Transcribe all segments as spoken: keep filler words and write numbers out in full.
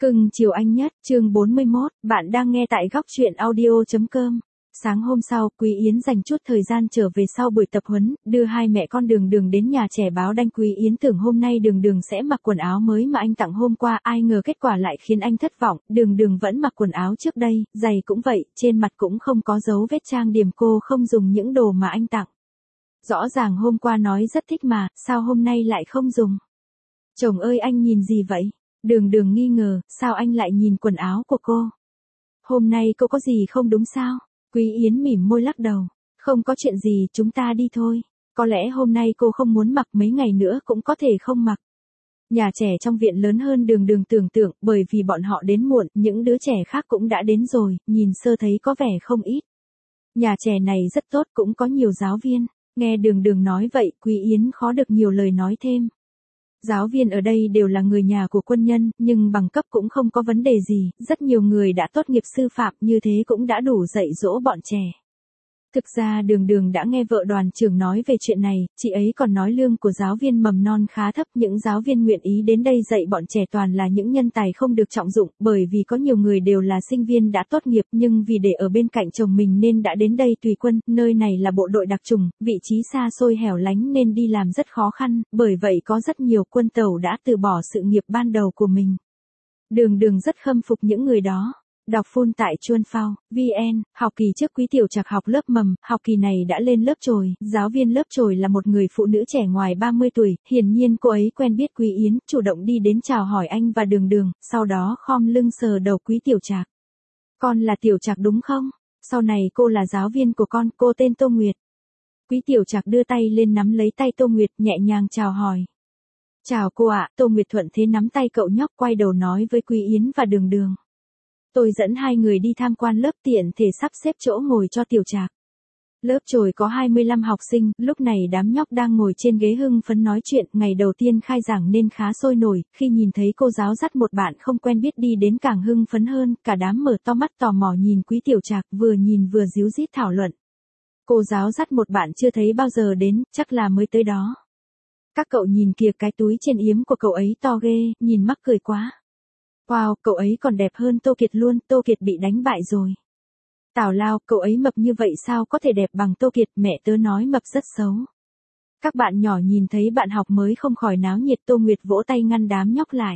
Cưng chiều anh nhất, chương bốn mươi mốt, bạn đang nghe tại góc truyện audio.com. Sáng hôm sau, Quý Yến dành chút thời gian trở về sau buổi tập huấn, đưa hai mẹ con Đường Đường đến nhà trẻ báo đanh. Quý Yến tưởng hôm nay Đường Đường sẽ mặc quần áo mới mà anh tặng hôm qua, ai ngờ kết quả lại khiến anh thất vọng, Đường Đường vẫn mặc quần áo trước đây, giày cũng vậy, trên mặt cũng không có dấu vết trang điểm, cô không dùng những đồ mà anh tặng. Rõ ràng hôm qua nói rất thích mà, sao hôm nay lại không dùng? Chồng ơi, anh nhìn gì vậy? Đường Đường nghi ngờ, sao anh lại nhìn quần áo của cô? Hôm nay cô có gì không đúng sao? Quý Yến mỉm môi lắc đầu. Không có chuyện gì, chúng ta đi thôi. Có lẽ hôm nay cô không muốn mặc, mấy ngày nữa cũng có thể không mặc. Nhà trẻ trong viện lớn hơn Đường Đường tưởng tượng, bởi vì bọn họ đến muộn, những đứa trẻ khác cũng đã đến rồi, nhìn sơ thấy có vẻ không ít. Nhà trẻ này rất tốt, cũng có nhiều giáo viên. Nghe Đường Đường nói vậy, Quý Yến khó được nhiều lời nói thêm. Giáo viên ở đây đều là người nhà của quân nhân, nhưng bằng cấp cũng không có vấn đề gì, rất nhiều người đã tốt nghiệp sư phạm, như thế cũng đã đủ dạy dỗ bọn trẻ. Thực ra Đường Đường đã nghe vợ đoàn trưởng nói về chuyện này, chị ấy còn nói lương của giáo viên mầm non khá thấp, những giáo viên nguyện ý đến đây dạy bọn trẻ toàn là những nhân tài không được trọng dụng, bởi vì có nhiều người đều là sinh viên đã tốt nghiệp nhưng vì để ở bên cạnh chồng mình nên đã đến đây tùy quân, nơi này là bộ đội đặc chủng, vị trí xa xôi hẻo lánh nên đi làm rất khó khăn, bởi vậy có rất nhiều quân tàu đã từ bỏ sự nghiệp ban đầu của mình. Đường Đường rất khâm phục những người đó. Đọc full tại chuan phao chấm vn, học kỳ trước Quý Tiểu Trạc học lớp mầm, học kỳ này đã lên lớp chồi, giáo viên lớp chồi là một người phụ nữ trẻ ngoài ba mươi tuổi, hiển nhiên cô ấy quen biết Quý Yến, chủ động đi đến chào hỏi anh và Đường Đường, sau đó khom lưng sờ đầu Quý Tiểu Trạc. Con là Tiểu Trạc đúng không? Sau này cô là giáo viên của con, cô tên Tô Nguyệt. Quý Tiểu Trạc đưa tay lên nắm lấy tay Tô Nguyệt, nhẹ nhàng chào hỏi. Chào cô ạ, Tô Nguyệt thuận thế nắm tay cậu nhóc, quay đầu nói với Quý Yến và Đường Đường. Tôi dẫn hai người đi tham quan lớp, tiện thể sắp xếp chỗ ngồi cho Tiểu Trạc. Lớp chồi có hai mươi lăm học sinh, lúc này đám nhóc đang ngồi trên ghế hưng phấn nói chuyện, ngày đầu tiên khai giảng nên khá sôi nổi, khi nhìn thấy cô giáo dắt một bạn không quen biết đi đến càng hưng phấn hơn, cả đám mở to mắt tò mò nhìn Quý Tiểu Trạc, vừa nhìn vừa díu dít thảo luận. Cô giáo dắt một bạn chưa thấy bao giờ đến, chắc là mới tới đó. Các cậu nhìn kìa, cái túi trên yếm của cậu ấy to ghê, nhìn mắc cười quá. Wow, cậu ấy còn đẹp hơn Tô Kiệt luôn, Tô Kiệt bị đánh bại rồi. Tào lao, cậu ấy mập như vậy sao có thể đẹp bằng Tô Kiệt, mẹ tớ nói mập rất xấu. Các bạn nhỏ nhìn thấy bạn học mới không khỏi náo nhiệt, Tô Nguyệt vỗ tay ngăn đám nhóc lại.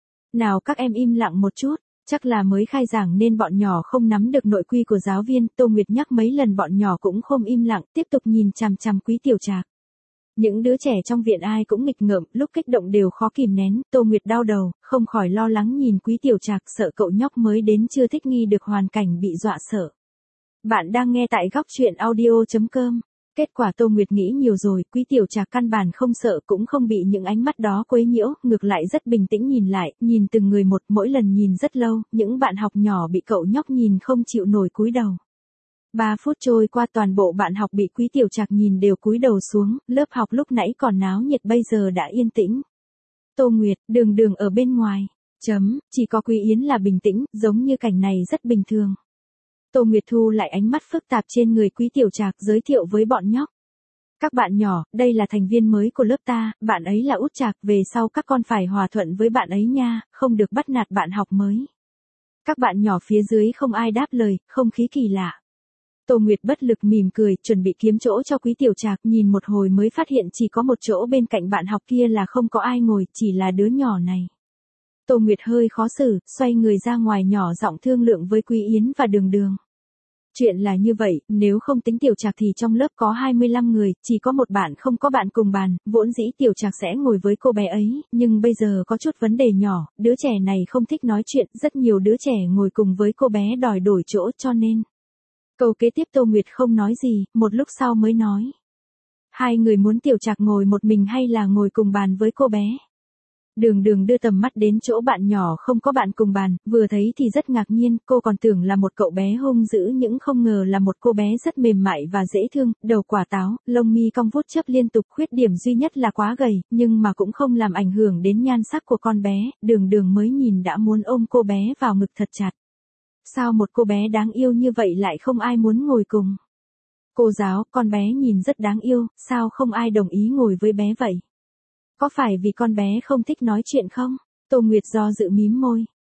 Nào các em im lặng một chút, chắc là mới khai giảng nên bọn nhỏ không nắm được nội quy của giáo viên, Tô Nguyệt nhắc mấy lần bọn nhỏ cũng không im lặng, tiếp tục nhìn chằm chằm Quý Tiểu Trạc. Những đứa trẻ trong viện ai cũng nghịch ngợm, lúc kích động đều khó kìm nén, Tô Nguyệt đau đầu, không khỏi lo lắng nhìn Quý Tiểu Trạc, sợ cậu nhóc mới đến chưa thích nghi được hoàn cảnh bị dọa sợ. Bạn đang nghe tại góc truyện audio.com. Kết quả Tô Nguyệt nghĩ nhiều rồi, Quý Tiểu Trạc căn bản không sợ cũng không bị những ánh mắt đó quấy nhiễu, ngược lại rất bình tĩnh nhìn lại, nhìn từng người một, mỗi lần nhìn rất lâu, những bạn học nhỏ bị cậu nhóc nhìn không chịu nổi cúi đầu. Ba phút trôi qua, toàn bộ bạn học bị Quý Tiểu Trạc nhìn đều cúi đầu xuống, lớp học lúc nãy còn náo nhiệt bây giờ đã yên tĩnh. Tô Nguyệt, Đường Đường ở bên ngoài. Chấm, chỉ có Quý Yến là bình tĩnh, giống như cảnh này rất bình thường. Tô Nguyệt thu lại ánh mắt phức tạp trên người Quý Tiểu Trạc, giới thiệu với bọn nhóc. Các bạn nhỏ, đây là thành viên mới của lớp ta, bạn ấy là Út Trạc, về sau các con phải hòa thuận với bạn ấy nha, không được bắt nạt bạn học mới. Các bạn nhỏ phía dưới không ai đáp lời, không khí kỳ lạ. Tô Nguyệt bất lực mỉm cười, chuẩn bị kiếm chỗ cho Quý Tiểu Trạc, nhìn một hồi mới phát hiện chỉ có một chỗ bên cạnh bạn học kia là không có ai ngồi, chỉ là đứa nhỏ này. Tô Nguyệt hơi khó xử, xoay người ra ngoài nhỏ giọng thương lượng với Quý Yến và Đường Đường. Chuyện là như vậy, nếu không tính Tiểu Trạc thì trong lớp có hai mươi lăm người, chỉ có một bạn không có bạn cùng bàn, vốn dĩ Tiểu Trạc sẽ ngồi với cô bé ấy, nhưng bây giờ có chút vấn đề nhỏ, đứa trẻ này không thích nói chuyện, rất nhiều đứa trẻ ngồi cùng với cô bé đòi đổi chỗ cho nên. Câu kế tiếp Tô Nguyệt không nói gì, một lúc sau mới nói. Hai người muốn Tiểu Trạc ngồi một mình hay là ngồi cùng bàn với cô bé? Đường Đường đưa tầm mắt đến chỗ bạn nhỏ không có bạn cùng bàn, vừa thấy thì rất ngạc nhiên, cô còn tưởng là một cậu bé hung dữ nhưng không ngờ là một cô bé rất mềm mại và dễ thương, đầu quả táo, lông mi cong vuốt chớp liên tục, khuyết điểm duy nhất là quá gầy, nhưng mà cũng không làm ảnh hưởng đến nhan sắc của con bé, Đường Đường mới nhìn đã muốn ôm cô bé vào ngực thật chặt. Sao một cô bé đáng yêu như vậy lại không ai muốn ngồi cùng? Cô giáo, con bé nhìn rất đáng yêu, sao không ai đồng ý ngồi với bé vậy? Có phải vì con bé không thích nói chuyện không? Tô Nguyệt do dự mím môi.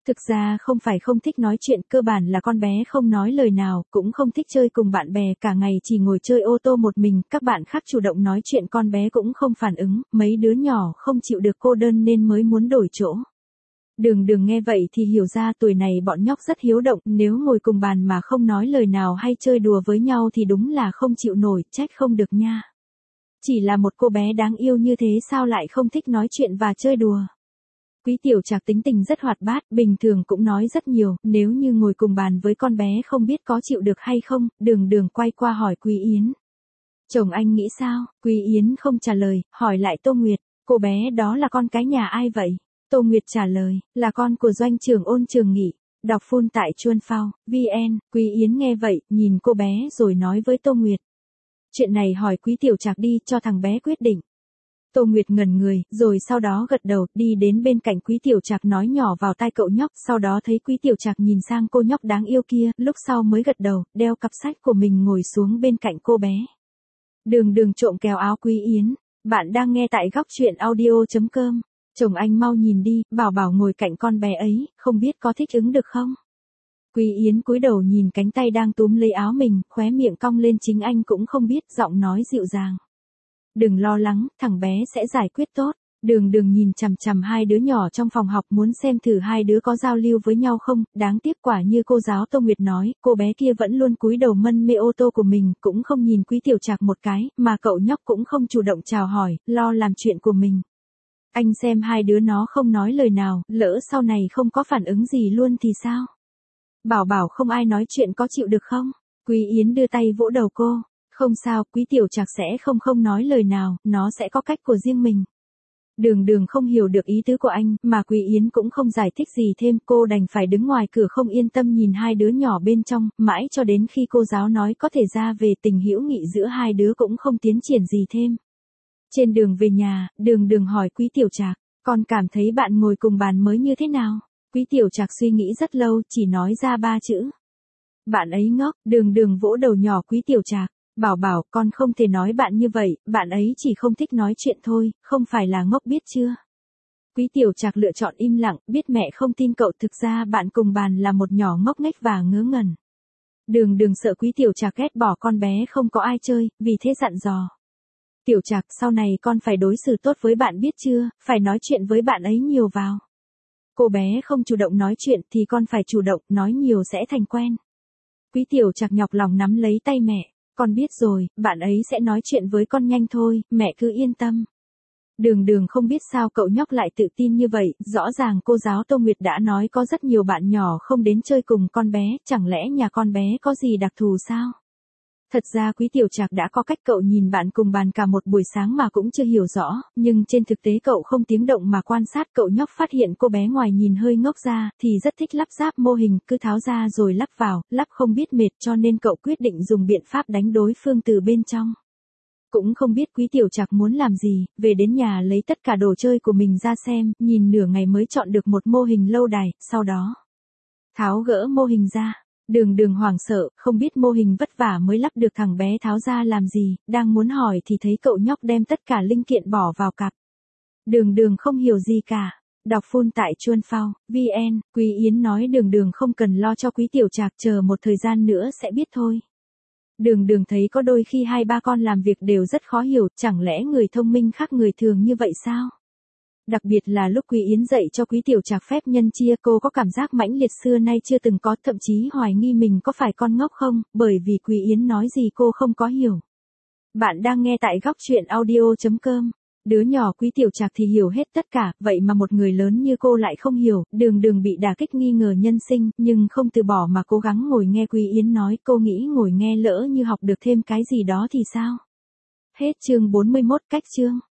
Thực ra không phải không thích nói chuyện, cơ bản là con bé không nói lời nào, cũng không thích chơi cùng bạn bè, cả ngày chỉ ngồi chơi ô tô một mình, các bạn khác chủ động nói chuyện con bé cũng không phản ứng, mấy đứa nhỏ không chịu được cô đơn nên mới muốn đổi chỗ. Đường Đường nghe vậy thì hiểu ra tuổi này bọn nhóc rất hiếu động, nếu ngồi cùng bàn mà không nói lời nào hay chơi đùa với nhau thì đúng là không chịu nổi, trách không được nha. Chỉ là một cô bé đáng yêu như thế sao lại không thích nói chuyện và chơi đùa. Quý Tiểu Trạc tính tình rất hoạt bát, bình thường cũng nói rất nhiều, nếu như ngồi cùng bàn với con bé không biết có chịu được hay không, Đường Đường quay qua hỏi Quý Yến. Chồng anh nghĩ sao? Quý Yến không trả lời, hỏi lại Tô Nguyệt, cô bé đó là con cái nhà ai vậy? Tô Nguyệt trả lời, là con của doanh trưởng Ôn Trường Nghị. Đọc full tại chuan phao, vn, Quý Yến nghe vậy, nhìn cô bé rồi nói với Tô Nguyệt. Chuyện này hỏi Quý Tiểu Trạc đi, cho thằng bé quyết định. Tô Nguyệt ngẩn người, rồi sau đó gật đầu, đi đến bên cạnh Quý Tiểu Trạc nói nhỏ vào tai cậu nhóc, sau đó thấy Quý Tiểu Trạc nhìn sang cô nhóc đáng yêu kia, lúc sau mới gật đầu, đeo cặp sách của mình ngồi xuống bên cạnh cô bé. Đường Đường trộm kéo áo Quý Yến, bạn đang nghe tại góc truyện audio chấm com. Chồng anh mau nhìn đi, Bảo Bảo ngồi cạnh con bé ấy, không biết có thích ứng được không? Quý Yến cúi đầu nhìn cánh tay đang túm lấy áo mình, khóe miệng cong lên, chính anh cũng không biết, giọng nói dịu dàng. Đừng lo lắng, thằng bé sẽ giải quyết tốt. Đường Đường nhìn chằm chằm hai đứa nhỏ trong phòng học, muốn xem thử hai đứa có giao lưu với nhau không, đáng tiếc quả như cô giáo Tô Nguyệt nói, cô bé kia vẫn luôn cúi đầu mân mê ô tô của mình, cũng không nhìn Quý Tiểu Trạc một cái, mà cậu nhóc cũng không chủ động chào hỏi, lo làm chuyện của mình. Anh xem hai đứa nó không nói lời nào, lỡ sau này không có phản ứng gì luôn thì sao? Bảo Bảo không ai nói chuyện có chịu được không? Quý Yến đưa tay vỗ đầu cô. Không sao, Quý Tiểu Trạc sẽ không không nói lời nào, nó sẽ có cách của riêng mình. Đường Đường không hiểu được ý tứ của anh, mà Quý Yến cũng không giải thích gì thêm, cô đành phải đứng ngoài cửa không yên tâm nhìn hai đứa nhỏ bên trong, mãi cho đến khi cô giáo nói có thể ra về, tình hữu nghị giữa hai đứa cũng không tiến triển gì thêm. Trên đường về nhà, Đường Đường hỏi Quý Tiểu Trạc, con cảm thấy bạn ngồi cùng bàn mới như thế nào? Quý Tiểu Trạc suy nghĩ rất lâu, chỉ nói ra ba chữ. Bạn ấy ngốc. Đường Đường vỗ đầu nhỏ Quý Tiểu Trạc. Bảo Bảo, con không thể nói bạn như vậy, bạn ấy chỉ không thích nói chuyện thôi, không phải là ngốc biết chưa? Quý Tiểu Trạc lựa chọn im lặng, biết mẹ không tin cậu, thực ra bạn cùng bàn là một nhỏ ngốc nghếch và ngớ ngẩn. Đường Đường sợ Quý Tiểu Trạc ghét bỏ con bé không có ai chơi, vì thế dặn dò. Tiểu Trạc, sau này con phải đối xử tốt với bạn biết chưa, phải nói chuyện với bạn ấy nhiều vào. Cô bé không chủ động nói chuyện thì con phải chủ động, nói nhiều sẽ thành quen. Quý Tiểu Trạc nhọc lòng nắm lấy tay mẹ. Con biết rồi, bạn ấy sẽ nói chuyện với con nhanh thôi, mẹ cứ yên tâm. Đường Đường không biết sao cậu nhóc lại tự tin như vậy, rõ ràng cô giáo Tô Nguyệt đã nói có rất nhiều bạn nhỏ không đến chơi cùng con bé, chẳng lẽ nhà con bé có gì đặc thù sao? Thật ra Quý Tiểu Trạc đã có cách, cậu nhìn bạn cùng bàn cả một buổi sáng mà cũng chưa hiểu rõ, nhưng trên thực tế cậu không tiếng động mà quan sát, cậu nhóc phát hiện cô bé ngoài nhìn hơi ngốc ra, thì rất thích lắp ráp mô hình, cứ tháo ra rồi lắp vào, lắp không biết mệt, cho nên cậu quyết định dùng biện pháp đánh đối phương từ bên trong. Cũng không biết Quý Tiểu Trạc muốn làm gì, về đến nhà lấy tất cả đồ chơi của mình ra xem, nhìn nửa ngày mới chọn được một mô hình lâu đài, sau đó tháo gỡ mô hình ra. Đường Đường hoảng sợ, không biết mô hình vất vả mới lắp được, thằng bé tháo ra làm gì, đang muốn hỏi thì thấy cậu nhóc đem tất cả linh kiện bỏ vào cặp. Đường Đường không hiểu gì cả. Đọc full tại chuan phao, vn, Quý Yến nói Đường Đường không cần lo cho Quý Tiểu Trạc, chờ một thời gian nữa sẽ biết thôi. Đường Đường thấy có đôi khi hai ba con làm việc đều rất khó hiểu, chẳng lẽ người thông minh khác người thường như vậy sao? Đặc biệt là lúc Quý Yến dạy cho Quý Tiểu Trạc phép nhân chia, cô có cảm giác mãnh liệt xưa nay chưa từng có, thậm chí hoài nghi mình có phải con ngốc không, bởi vì Quý Yến nói gì cô không có hiểu. Bạn đang nghe tại góc truyện audio chấm com. Đứa nhỏ Quý Tiểu Trạc thì hiểu hết tất cả, vậy mà một người lớn như cô lại không hiểu. Đường Đường bị đả kích nghi ngờ nhân sinh, nhưng không từ bỏ mà cố gắng ngồi nghe Quý Yến nói, cô nghĩ ngồi nghe lỡ như học được thêm cái gì đó thì sao? Hết chương bốn mươi mốt, cách chương.